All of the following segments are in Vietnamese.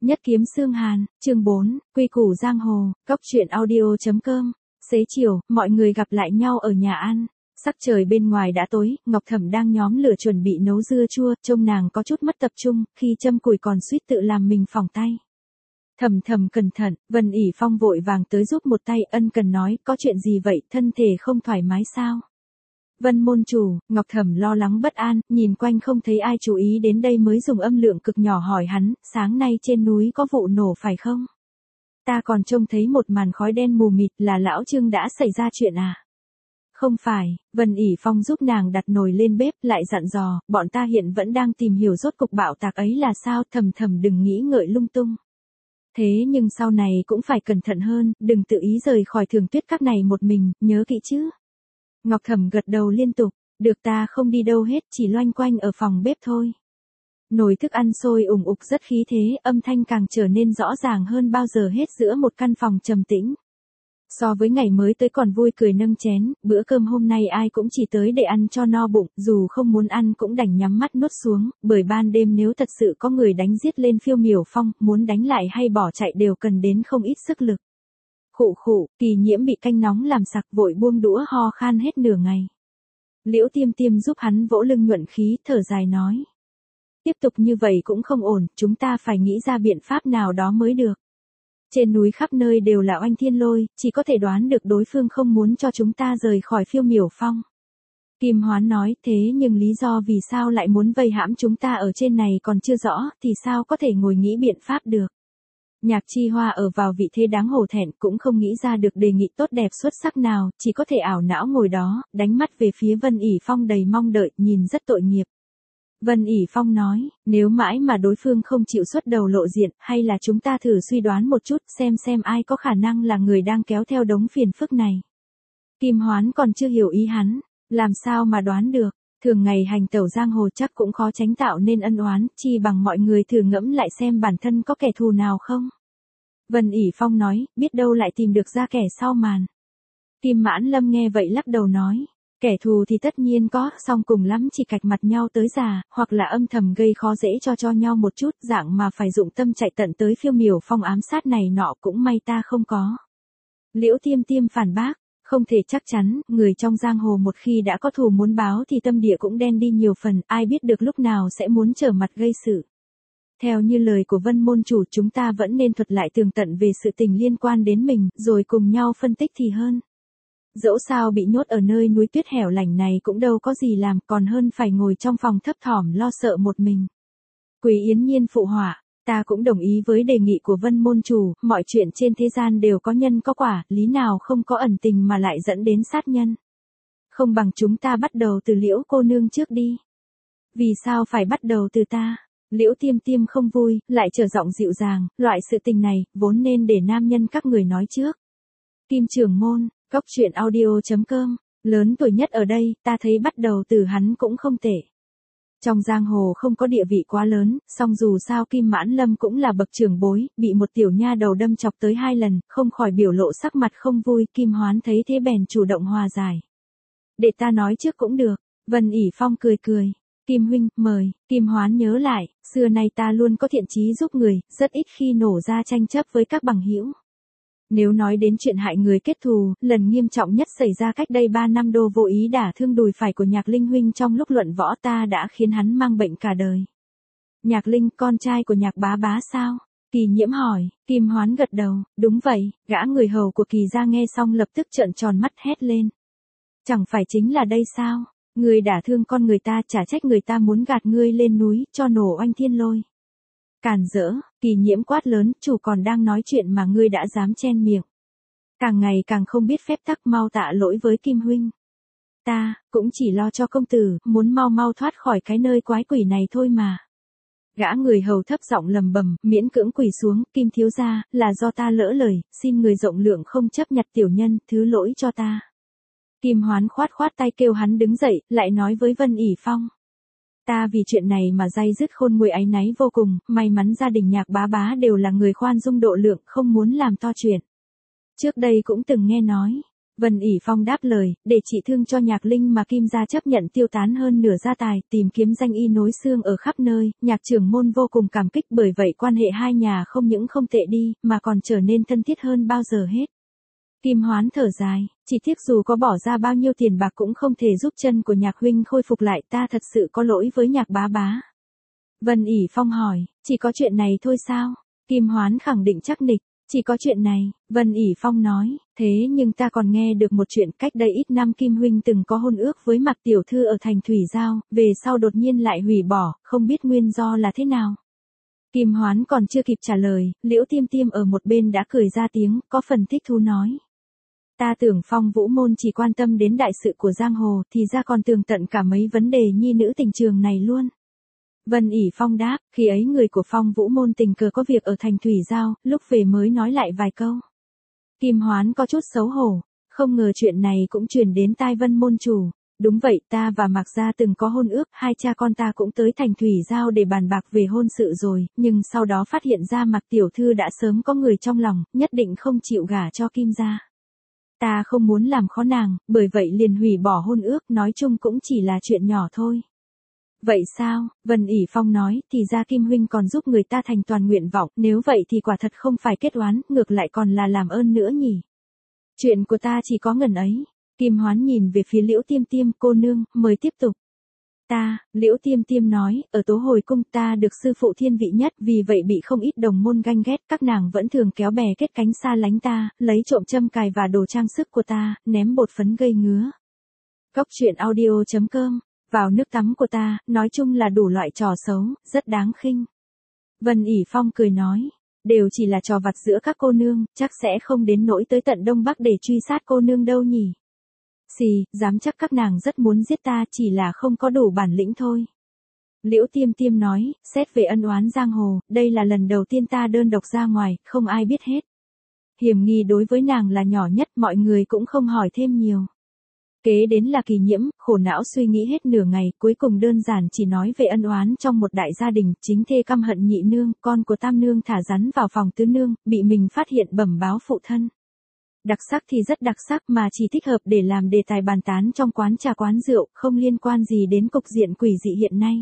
Nhất kiếm xương hàn, chương 4, quy củ giang hồ, cốc truyện audio.com. Xế chiều, mọi người gặp lại nhau ở nhà ăn. Sắc trời bên ngoài đã tối, Ngọc Thẩm đang nhóm lửa chuẩn bị nấu dưa chua, trông nàng có chút mất tập trung, khi châm củi còn suýt tự làm mình phỏng tay. Thẩm cẩn thận, Vân ỉ Phong vội vàng tới giúp một tay, ân cần nói, có chuyện gì vậy, thân thể không thoải mái sao? Vân môn chủ, Ngọc Thẩm lo lắng bất an, nhìn quanh không thấy ai chú ý đến đây mới dùng âm lượng cực nhỏ hỏi hắn, sáng nay trên núi có vụ nổ phải không? Ta còn trông thấy một màn khói đen mù mịt, là lão Trương đã xảy ra chuyện à? Không phải, Vân ỉ Phong giúp nàng đặt nồi lên bếp, lại dặn dò, bọn ta hiện vẫn đang tìm hiểu rốt cục bạo tạc ấy là sao, Thẩm đừng nghĩ ngợi lung tung. Thế nhưng sau này cũng phải cẩn thận hơn, đừng tự ý rời khỏi Thường Tuyết Các này một mình, nhớ kỹ chứ. Ngọc Thẩm gật đầu liên tục, được, ta không đi đâu hết, chỉ loanh quanh ở phòng bếp thôi. Nồi thức ăn sôi ủng ục rất khí thế, âm thanh càng trở nên rõ ràng hơn bao giờ hết giữa một căn phòng trầm tĩnh. So với ngày mới tới còn vui cười nâng chén, bữa cơm hôm nay ai cũng chỉ tới để ăn cho no bụng, dù không muốn ăn cũng đành nhắm mắt nuốt xuống, bởi ban đêm nếu thật sự có người đánh giết lên Phiêu Miểu Phong, muốn đánh lại hay bỏ chạy đều cần đến không ít sức lực. Khụ, Kỳ Nhiễm bị canh nóng làm sặc, vội buông đũa ho khan hết nửa ngày. Liễu Tiêm giúp hắn vỗ lưng nhuận khí, thở dài nói. Tiếp tục như vậy cũng không ổn, chúng ta phải nghĩ ra biện pháp nào đó mới được. Trên núi khắp nơi đều là oanh thiên lôi, chỉ có thể đoán được đối phương không muốn cho chúng ta rời khỏi Phiêu Miểu Phong. Kim Hoán nói, thế nhưng lý do vì sao lại muốn vây hãm chúng ta ở trên này còn chưa rõ, thì sao có thể ngồi nghĩ biện pháp được. Nhạc Chi Hoa ở vào vị thế đáng hổ thẹn, cũng không nghĩ ra được đề nghị tốt đẹp xuất sắc nào, chỉ có thể ảo não ngồi đó, đánh mắt về phía Vân ỉ Phong đầy mong đợi, nhìn rất tội nghiệp. Vân ỉ Phong nói, nếu mãi mà đối phương không chịu xuất đầu lộ diện, hay là chúng ta thử suy đoán một chút, xem ai có khả năng là người đang kéo theo đống phiền phức này. Kim Hoán còn chưa hiểu ý hắn, làm sao mà đoán được, thường ngày hành tẩu giang hồ chắc cũng khó tránh tạo nên ân oán, chi bằng mọi người thử ngẫm lại xem bản thân có kẻ thù nào không. Vân ỉ Phong nói, biết đâu lại tìm được ra kẻ sau màn. Kim Mãn Lâm nghe vậy lắc đầu nói. Kẻ thù thì tất nhiên có, song cùng lắm chỉ cạch mặt nhau tới già, hoặc là âm thầm gây khó dễ cho nhau một chút, dạng mà phải dụng tâm chạy tận tới Phiêu Miểu Phong ám sát này nọ cũng may ta không có. Liễu Tiêm phản bác, không thể chắc chắn, người trong giang hồ một khi đã có thù muốn báo thì tâm địa cũng đen đi nhiều phần, ai biết được lúc nào sẽ muốn trở mặt gây sự. Theo như lời của Vân môn chủ, chúng ta vẫn nên thuật lại tường tận về sự tình liên quan đến mình, rồi cùng nhau phân tích thì hơn. Dẫu sao bị nhốt ở nơi núi tuyết hẻo lánh này cũng đâu có gì làm, còn hơn phải ngồi trong phòng thấp thỏm lo sợ một mình. Quý Yến Nhiên phụ họa, ta cũng đồng ý với đề nghị của Vân môn chủ, mọi chuyện trên thế gian đều có nhân có quả, lý nào không có ẩn tình mà lại dẫn đến sát nhân. Không bằng chúng ta bắt đầu từ Liễu cô nương trước đi. Vì sao phải bắt đầu từ ta? Liễu Tiêm không vui, lại trở giọng dịu dàng, loại sự tình này, vốn nên để nam nhân các người nói trước. Kim Trưởng Môn, cốc truyện audio.com, lớn tuổi nhất ở đây, ta thấy bắt đầu từ hắn cũng không tệ. Trong giang hồ không có địa vị quá lớn, song dù sao Kim Mãn Lâm cũng là bậc trưởng bối, bị một tiểu nha đầu đâm chọc tới 2 lần, không khỏi biểu lộ sắc mặt không vui, Kim Hoán thấy thế bèn chủ động hòa giải. Để ta nói trước cũng được, Vân ỉ Phong cười. Kim huynh, mời. Kim Hoán nhớ lại, xưa nay ta luôn có thiện chí giúp người, rất ít khi nổ ra tranh chấp với các bằng hữu. Nếu nói đến chuyện hại người kết thù, lần nghiêm trọng nhất xảy ra cách đây 3 năm, Đô vô ý đả thương đùi phải của Nhạc Linh huynh trong lúc luận võ, ta đã khiến hắn mang bệnh cả đời. Nhạc Linh, con trai của Nhạc bá sao? Kỳ Nhiễm hỏi. Kim Hoán gật đầu, đúng vậy. Gã người hầu của Kỳ gia nghe xong lập tức trợn tròn mắt hét lên. Chẳng phải chính là đây sao? Ngươi đả thương con người ta, chả trách người ta muốn gạt ngươi lên núi, cho nổ oanh thiên lôi. Càn rỡ, Kỳ Nhiễm quát lớn, chủ còn đang nói chuyện mà ngươi đã dám chen miệng. Càng ngày càng không biết phép tắc, mau tạ lỗi với Kim huynh. Ta, cũng chỉ lo cho công tử, muốn mau thoát khỏi cái nơi quái quỷ này thôi mà. Gã người hầu thấp giọng lầm bầm, miễn cưỡng quỳ xuống, Kim thiếu gia, là do ta lỡ lời, xin người rộng lượng không chấp nhặt tiểu nhân, thứ lỗi cho ta. Kim Hoán khoát tay kêu hắn đứng dậy, lại nói với Vân ỉ Phong. Ta vì chuyện này mà day dứt khôn nguôi áy náy vô cùng, may mắn gia đình Nhạc bá đều là người khoan dung độ lượng, không muốn làm to chuyện. Trước đây cũng từng nghe nói, Vân ỉ Phong đáp lời, để trị thương cho Nhạc Linh mà Kim gia chấp nhận tiêu tán hơn nửa gia tài, tìm kiếm danh y nối xương ở khắp nơi, Nhạc trưởng môn vô cùng cảm kích, bởi vậy quan hệ hai nhà không những không tệ đi, mà còn trở nên thân thiết hơn bao giờ hết. Kim Hoán thở dài, chỉ tiếc dù có bỏ ra bao nhiêu tiền bạc cũng không thể giúp chân của Nhạc huynh khôi phục lại, ta thật sự có lỗi với Nhạc bá bá. Vân ỉ Phong hỏi, chỉ có chuyện này thôi sao? Kim Hoán khẳng định chắc nịch, chỉ có chuyện này, Vân ỉ Phong nói, thế nhưng ta còn nghe được một chuyện, cách đây ít năm Kim huynh từng có hôn ước với Mạc tiểu thư ở thành Thủy Giao, về sau đột nhiên lại hủy bỏ, không biết nguyên do là thế nào. Kim Hoán còn chưa kịp trả lời, Liễu Tiêm Tiêm ở một bên đã cười ra tiếng, có phần thích thú nói. Ta tưởng Phong Vũ môn chỉ quan tâm đến đại sự của giang hồ, thì ra còn tường tận cả mấy vấn đề nhi nữ tình trường này luôn. Vân ỉ Phong đáp, khi ấy người của Phong Vũ môn tình cờ có việc ở thành Thủy Giao, lúc về mới nói lại vài câu. Kim Hoán có chút xấu hổ, không ngờ chuyện này cũng truyền đến tai Vân môn chủ. Đúng vậy, ta và Mạc gia từng có hôn ước, hai cha con ta cũng tới thành Thủy Giao để bàn bạc về hôn sự rồi, nhưng sau đó phát hiện ra Mạc tiểu thư đã sớm có người trong lòng, nhất định không chịu gả cho Kim gia. Ta không muốn làm khó nàng, bởi vậy liền hủy bỏ hôn ước, nói chung cũng chỉ là chuyện nhỏ thôi. Vậy sao? Vân ỉ Phong nói, thì ra Kim huynh còn giúp người ta thành toàn nguyện vọng, nếu vậy thì quả thật không phải kết oán, ngược lại còn là làm ơn nữa nhỉ. Chuyện của ta chỉ có ngần ấy. Kim Hoán nhìn về phía Liễu Tiêm Tiêm, cô nương, mời tiếp tục. Liễu Tiêm Tiêm nói, ở Tố Hồi cung ta được sư phụ thiên vị nhất, vì vậy bị không ít đồng môn ganh ghét, các nàng vẫn thường kéo bè kết cánh xa lánh ta, lấy trộm châm cài và đồ trang sức của ta, ném bột phấn gây ngứa. Cốc truyện audio.com, vào nước tắm của ta, nói chung là đủ loại trò xấu, rất đáng khinh. Vân ỉ Phong cười nói, đều chỉ là trò vặt giữa các cô nương, chắc sẽ không đến nỗi tới tận Đông Bắc để truy sát cô nương đâu nhỉ. Xì, dám chắc các nàng rất muốn giết ta, chỉ là không có đủ bản lĩnh thôi. Liễu Tiêm Tiêm nói, xét về ân oán giang hồ, đây là lần đầu tiên ta đơn độc ra ngoài, không ai biết hết. Hiểm nghi đối với nàng là nhỏ nhất, mọi người cũng không hỏi thêm nhiều. Kế đến là Kỳ Nhiễm, khổ não suy nghĩ hết nửa ngày, cuối cùng đơn giản chỉ nói về ân oán trong một đại gia đình, chính thê căm hận nhị nương, con của tam nương thả rắn vào phòng tứ nương, bị mình phát hiện bẩm báo phụ thân. Đặc sắc thì rất đặc sắc mà chỉ thích hợp để làm đề tài bàn tán trong quán trà quán rượu, không liên quan gì đến cục diện quỷ dị hiện nay.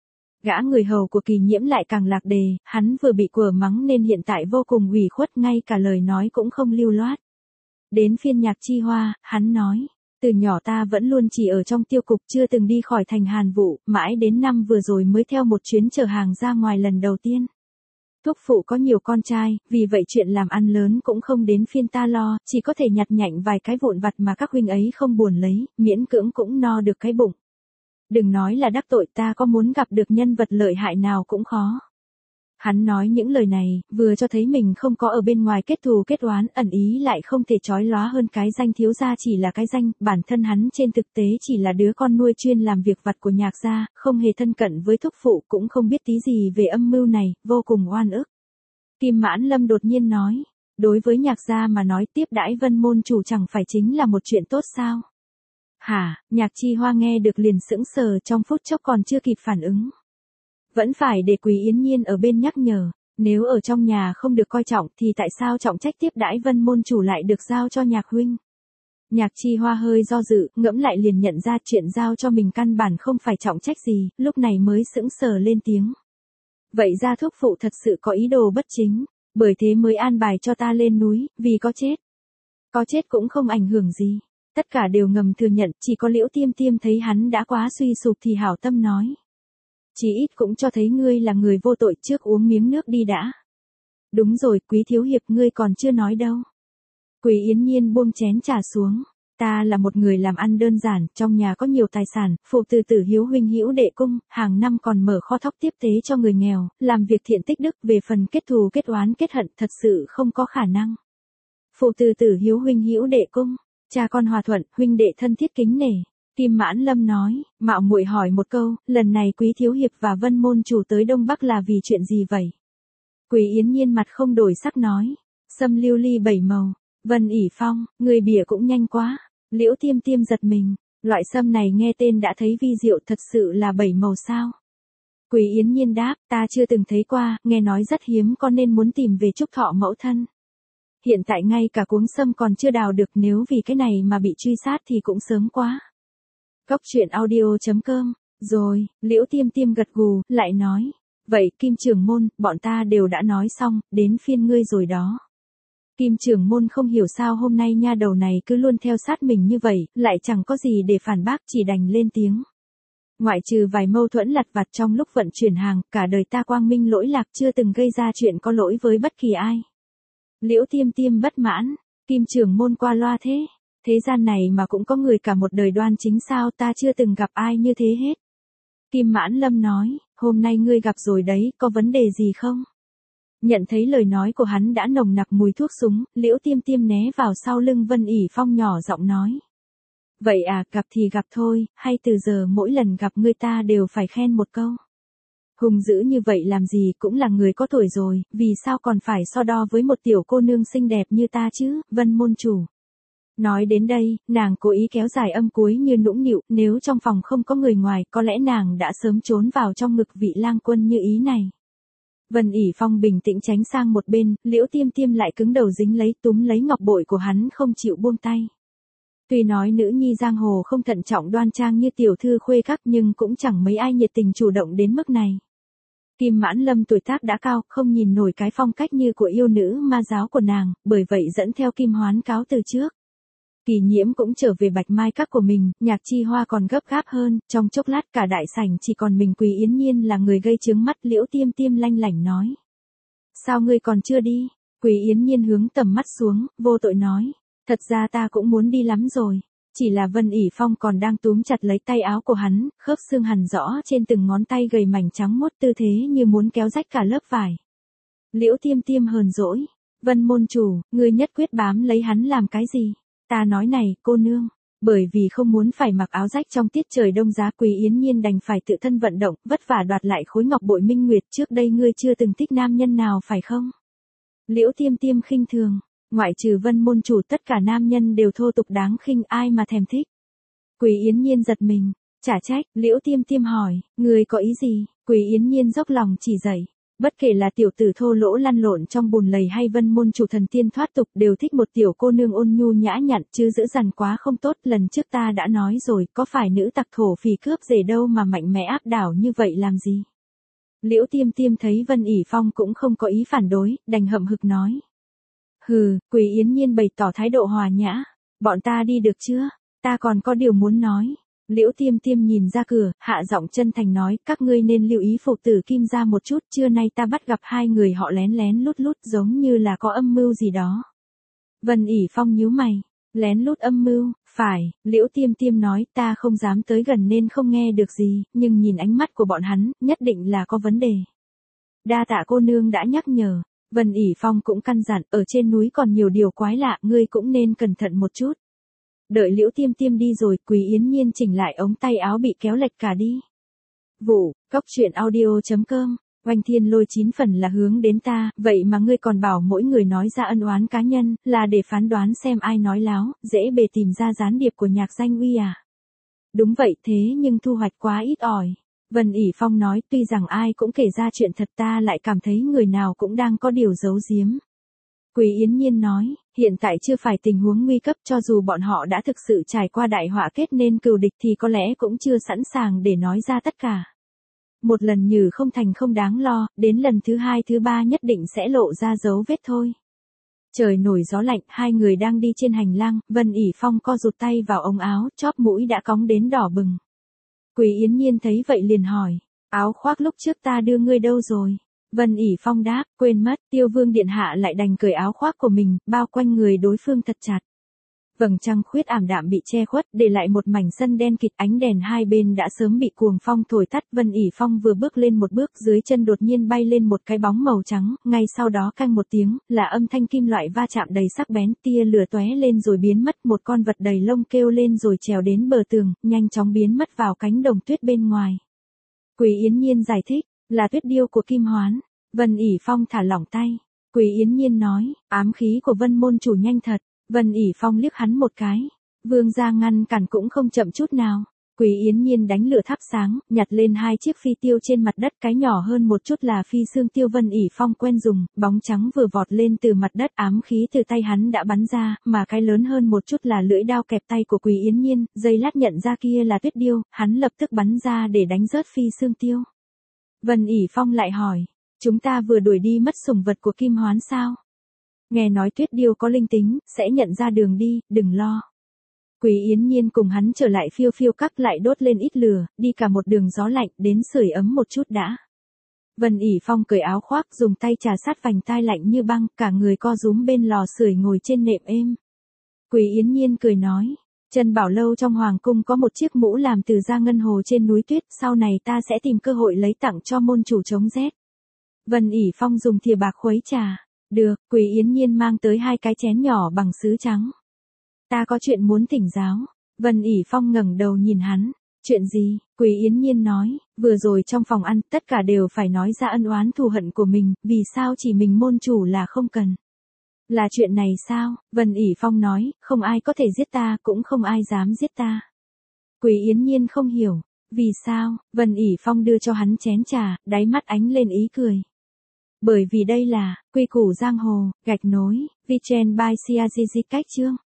Gã người hầu của Kỳ Nhiễm lại càng lạc đề, hắn vừa bị quở mắng nên hiện tại vô cùng ủy khuất, ngay cả lời nói cũng không lưu loát. Đến phiên Nhạc Chi Hoa, hắn nói, từ nhỏ ta vẫn luôn chỉ ở trong tiêu cục, chưa từng đi khỏi thành Hàn Vũ, mãi đến năm vừa rồi mới theo một chuyến chở hàng ra ngoài lần đầu tiên. Thúc phụ có nhiều con trai, vì vậy chuyện làm ăn lớn cũng không đến phiên ta lo, chỉ có thể nhặt nhạnh vài cái vụn vặt mà các huynh ấy không buồn lấy, miễn cưỡng cũng no được cái bụng. Đừng nói là đắc tội, ta có muốn gặp được nhân vật lợi hại nào cũng khó. Hắn nói những lời này, vừa cho thấy mình không có ở bên ngoài kết thù kết oán, ẩn ý lại không thể chói lóa hơn cái danh thiếu gia chỉ là cái danh, bản thân hắn trên thực tế chỉ là đứa con nuôi chuyên làm việc vặt của Nhạc gia, không hề thân cận với thúc phụ, cũng không biết tí gì về âm mưu này, vô cùng oan ức. Kim Mãn Lâm đột nhiên nói, đối với Nhạc gia mà nói tiếp đãi Vân môn chủ chẳng phải chính là một chuyện tốt sao? Hả? Nhạc Chi Hoa nghe được liền sững sờ, trong phút chốc còn chưa kịp phản ứng. Vẫn phải để Quý Yến Nhiên ở bên nhắc nhở, nếu ở trong nhà không được coi trọng thì tại sao trọng trách tiếp đãi Vân môn chủ lại được giao cho Nhạc huynh? Nhạc Chi Hoa hơi do dự, ngẫm lại liền nhận ra chuyện giao cho mình căn bản không phải trọng trách gì, lúc này mới sững sờ lên tiếng. Vậy ra thúc phụ thật sự có ý đồ bất chính, bởi thế mới an bài cho ta lên núi, vì có chết. Có chết cũng không ảnh hưởng gì. Tất cả đều ngầm thừa nhận, chỉ có Liễu Tiêm Tiêm thấy hắn đã quá suy sụp thì hảo tâm nói. Chỉ ít cũng cho thấy ngươi là người vô tội, trước uống miếng nước đi đã. Đúng rồi, Quý thiếu hiệp, ngươi còn chưa nói đâu. Quý Yến Nhiên buông chén trà xuống. Ta là một người làm ăn đơn giản, trong nhà có nhiều tài sản, phụ từ tử hiếu huynh hữu đệ cung, hàng năm còn mở kho thóc tiếp tế cho người nghèo, làm việc thiện tích đức, về phần kết thù kết oán kết hận thật sự không có khả năng. Phụ từ tử hiếu huynh hữu đệ cung, cha con hòa thuận, huynh đệ thân thiết kính nể. Kim Mãn Lâm nói, mạo muội hỏi một câu, lần này Quý thiếu hiệp và Vân môn chủ tới Đông Bắc là vì chuyện gì vậy? Quý Yến Nhiên mặt không đổi sắc nói, sâm lưu ly bảy màu. Vân ỉ Phong, người bỉa cũng nhanh quá. Liễu Tiêm Tiêm giật mình, loại sâm này nghe tên đã thấy vi diệu, thật sự là bảy màu sao? Quý Yến Nhiên đáp, ta chưa từng thấy qua, nghe nói rất hiếm, con nên muốn tìm về chúc thọ mẫu thân. Hiện tại ngay cả cuống sâm còn chưa đào được, nếu vì cái này mà bị truy sát thì cũng sớm quá. Cóc truyện audio.com. Rồi, Liễu Tiêm Tiêm gật gù, lại nói. Vậy Kim trưởng môn, bọn ta đều đã nói xong, đến phiên ngươi rồi đó. Kim trưởng môn không hiểu sao hôm nay nha đầu này cứ luôn theo sát mình như vậy, lại chẳng có gì để phản bác, chỉ đành lên tiếng. Ngoại trừ vài mâu thuẫn lặt vặt trong lúc vận chuyển hàng, cả đời ta quang minh lỗi lạc, chưa từng gây ra chuyện có lỗi với bất kỳ ai. Liễu Tiêm Tiêm bất mãn. Kim trưởng môn qua loa thế. Thế gian này mà cũng có người cả một đời đoan chính sao, ta chưa từng gặp ai như thế hết. Kim Mãn Lâm nói, hôm nay ngươi gặp rồi đấy, có vấn đề gì không? Nhận thấy lời nói của hắn đã nồng nặc mùi thuốc súng, Liễu Tiêm Tiêm né vào sau lưng Vân ỉ Phong nhỏ giọng nói. Vậy à, gặp thì gặp thôi, hay từ giờ mỗi lần gặp ngươi ta đều phải khen một câu. Hùng dữ như vậy làm gì, cũng là người có tuổi rồi, vì sao còn phải so đo với một tiểu cô nương xinh đẹp như ta chứ, Vân môn chủ. Nói đến đây, nàng cố ý kéo dài âm cuối như nũng nịu, nếu trong phòng không có người ngoài, có lẽ nàng đã sớm trốn vào trong ngực vị lang quân như ý này. Vân ỉ Phong bình tĩnh tránh sang một bên, Liễu Tiêm Tiêm lại cứng đầu dính lấy túm lấy ngọc bội của hắn không chịu buông tay. Tuy nói nữ nhi giang hồ không thận trọng đoan trang như tiểu thư Khuê Các, nhưng cũng chẳng mấy ai nhiệt tình chủ động đến mức này. Kim Mãn Lâm tuổi tác đã cao, không nhìn nổi cái phong cách như của yêu nữ ma giáo của nàng, bởi vậy dẫn theo Kim Hoán cáo từ trước. Kỳ Nhiễm cũng trở về Bạch Mai Các của mình, Nhạc Chi Hoa còn gấp gáp hơn, trong chốc lát cả đại sảnh chỉ còn mình Quý Yến Nhiên là người gây chướng mắt. Liễu Tiêm Tiêm lanh lảnh nói. Sao ngươi còn chưa đi? Quý Yến Nhiên hướng tầm mắt xuống, vô tội nói. Thật ra ta cũng muốn đi lắm rồi. Chỉ là Vân ỉ Phong còn đang túm chặt lấy tay áo của hắn, khớp xương hằn rõ trên từng ngón tay gầy mảnh trắng muốt, tư thế như muốn kéo rách cả lớp vải. Liễu Tiêm Tiêm hờn dỗi. Vân môn chủ, ngươi nhất quyết bám lấy hắn làm cái gì? Ta nói này, cô nương. Bởi vì không muốn phải mặc áo rách trong tiết trời đông giá, Quý Yến Nhiên đành phải tự thân vận động, vất vả đoạt lại khối ngọc bội minh nguyệt. Trước đây ngươi chưa từng thích nam nhân nào phải không? Liễu Tiêm Tiêm khinh thường. Ngoại trừ Vân môn chủ, tất cả nam nhân đều thô tục đáng khinh, ai mà thèm thích. Quý Yến Nhiên giật mình. Chả trách. Liễu Tiêm Tiêm hỏi, ngươi có ý gì? Quý Yến Nhiên dốc lòng chỉ dạy. Bất kể là tiểu tử thô lỗ lăn lộn trong bùn lầy hay Vân môn chủ thần tiên thoát tục, đều thích một tiểu cô nương ôn nhu nhã nhặn, chứ giữ dằn quá không tốt. Lần trước ta đã nói rồi, có phải nữ tặc thổ phỉ cướp rể đâu mà mạnh mẽ áp đảo như vậy làm gì? Liễu Tiêm Tiêm thấy Vân ỉ Phong cũng không có ý phản đối, đành hậm hực nói. Hừ, Quý Yến Nhiên bày tỏ thái độ hòa nhã. Bọn ta đi được chưa? Ta còn có điều muốn nói. Liễu Tiêm Tiêm nhìn ra cửa, hạ giọng chân thành nói, các ngươi nên lưu ý phụ tử Kim gia một chút, trưa nay ta bắt gặp hai người họ lén lén lút lút giống như là có âm mưu gì đó. Vân ỉ Phong nhíu mày, lén lút âm mưu, phải, Liễu Tiêm Tiêm nói, ta không dám tới gần nên không nghe được gì, nhưng nhìn ánh mắt của bọn hắn, nhất định là có vấn đề. Đa tạ cô nương đã nhắc nhở. Vân ỉ Phong cũng căn dặn, ở trên núi còn nhiều điều quái lạ, ngươi cũng nên cẩn thận một chút. Đợi Liễu Tiêm Tiêm đi rồi, Quý Yến Nhiên chỉnh lại ống tay áo bị kéo lệch cả đi. Vụ, cóc truyện audio.com, Oanh Thiên Lôi 9 phần là hướng đến ta, vậy mà ngươi còn bảo mỗi người nói ra ân oán cá nhân, là để phán đoán xem ai nói láo, dễ bề tìm ra gián điệp của Nhạc Danh Uy à? Đúng vậy, thế nhưng thu hoạch quá ít ỏi. Vân ỉ Phong nói, tuy rằng ai cũng kể ra chuyện thật, ta lại cảm thấy người nào cũng đang có điều giấu giếm. Quý Yến Nhiên nói, hiện tại chưa phải tình huống nguy cấp, cho dù bọn họ đã thực sự trải qua đại họa kết nên cừu địch thì có lẽ cũng chưa sẵn sàng để nói ra tất cả. Một lần nhử không thành không đáng lo, đến lần thứ hai thứ ba nhất định sẽ lộ ra dấu vết thôi. Trời nổi gió lạnh, hai người đang đi trên hành lang, Vân ỉ Phong co rụt tay vào ống áo, chóp mũi đã cóng đến đỏ bừng. Quý Yến Nhiên thấy vậy liền hỏi, áo khoác lúc trước ta đưa ngươi đâu rồi? Vân ỉ Phong đáp, quên mất. Tiêu Vương điện hạ lại đành cởi áo khoác của mình, bao quanh người đối phương thật chặt. Vầng trăng khuyết ảm đạm bị che khuất, để lại một mảnh sân đen kịt, ánh đèn hai bên đã sớm bị cuồng phong thổi tắt. Vân ỉ Phong vừa bước lên một bước, dưới chân đột nhiên bay lên một cái bóng màu trắng, ngay sau đó canh một tiếng, là âm thanh kim loại va chạm đầy sắc bén, tia lửa tóe lên rồi biến mất, một con vật đầy lông kêu lên rồi trèo đến bờ tường, nhanh chóng biến mất vào cánh đồng tuyết bên ngoài. Quý Yến Nhiên giải thích, là tuyết điêu của Kim Hoán. Vân ỉ Phong thả lỏng tay. Quý Yến Nhiên nói, ám khí của Vân môn chủ nhanh thật. Vân ỉ Phong liếc hắn một cái. Vương gia ngăn cản cũng không chậm chút nào. Quý Yến Nhiên đánh lửa thắp sáng, nhặt lên 2 chiếc phi tiêu trên mặt đất, cái nhỏ hơn một chút là phi xương tiêu Vân ỉ Phong quen dùng, bóng trắng vừa vọt lên từ mặt đất, ám khí từ tay hắn đã bắn ra, mà cái lớn hơn một chút là lưỡi đao kẹp tay của Quý Yến Nhiên, giây lát nhận ra kia là Tuyết Điêu, hắn lập tức bắn ra để đánh rớt phi xương tiêu. Vân ỉ Phong lại hỏi, chúng ta vừa đuổi đi mất sủng vật của Kim Hoán sao? Nghe nói Tuyết Điêu có linh tính, sẽ nhận ra đường đi, đừng lo. Quý Yến Nhiên cùng hắn trở lại phiêu phiêu các, lại đốt lên ít lửa, đi cả một đường gió lạnh, đến sưởi ấm một chút đã. Vân ỉ Phong cởi áo khoác, dùng tay trà sát vành tai lạnh như băng, cả người co rúm bên lò sưởi ngồi trên nệm êm. Quý Yến Nhiên cười nói, Trần Bảo Lâu trong hoàng cung có một chiếc mũ làm từ da ngân hồ trên núi tuyết, sau này ta sẽ tìm cơ hội lấy tặng cho môn chủ chống rét. Vân ỉ Phong dùng thìa bạc khuấy trà. Được, Quý Yến Nhiên mang tới 2 cái chén nhỏ bằng sứ trắng. Ta có chuyện muốn thỉnh giáo. Vân ỉ Phong ngẩng đầu nhìn hắn. Chuyện gì? Quý Yến Nhiên nói, vừa rồi trong phòng ăn, tất cả đều phải nói ra ân oán thù hận của mình, vì sao chỉ mình môn chủ là không cần. Là chuyện này sao? Vân ỉ Phong nói, không ai có thể giết ta, cũng không ai dám giết ta. Quý Yến Nhiên không hiểu. Vì sao? Vân ỉ Phong đưa cho hắn chén trà, đáy mắt ánh lên ý cười. Bởi vì đây là quy củ giang hồ, gạch nối, Vichen by Siazizi cách chương.